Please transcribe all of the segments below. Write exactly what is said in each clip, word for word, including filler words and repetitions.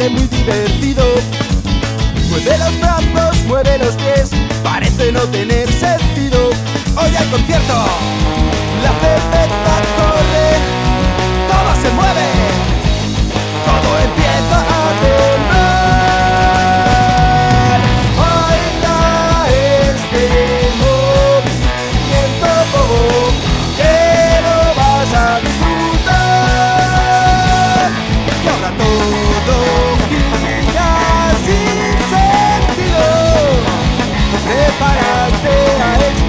pone muy divertido. Mueve los brazos, mueve los pies, parece no tener sentido. Oye el concierto, la cerveza corre, todo se mueve, todo empieza a temblar. Baila este movimiento que lo vas a disfrutar. Y ahora todo gira sin sentido, prepárate a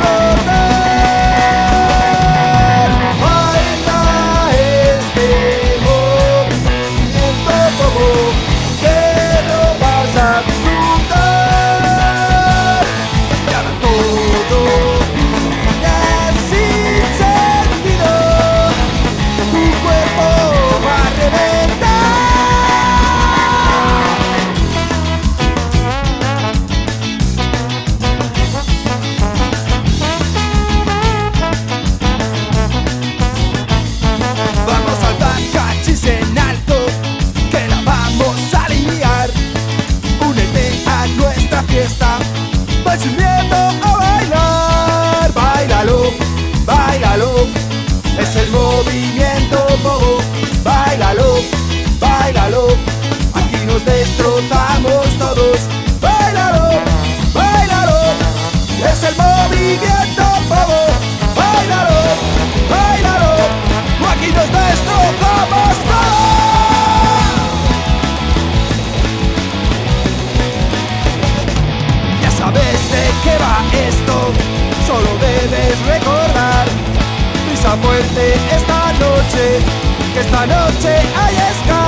explotar. Baila este movimiento que lo vas a disfrutar. Y ahora todo gira sin sentido, tu cuerpo va a reventar. Vamos a alzar cachis en alto, que la vamos a liar. Únete a nuestra fiesta, va subiendo a bailar. Báilalo, báilalo, es el movimiento pogo. Báilalo, báilalo, aquí nos destrozamos todos. Báilalo, báilalo, es el movimiento pogo. Báilalo, báilalo, aquí nos destrozamos todos. Ya sabes de qué va esto, solo debes recordar. Prisa fuerte esta noche, que esta noche hay escala.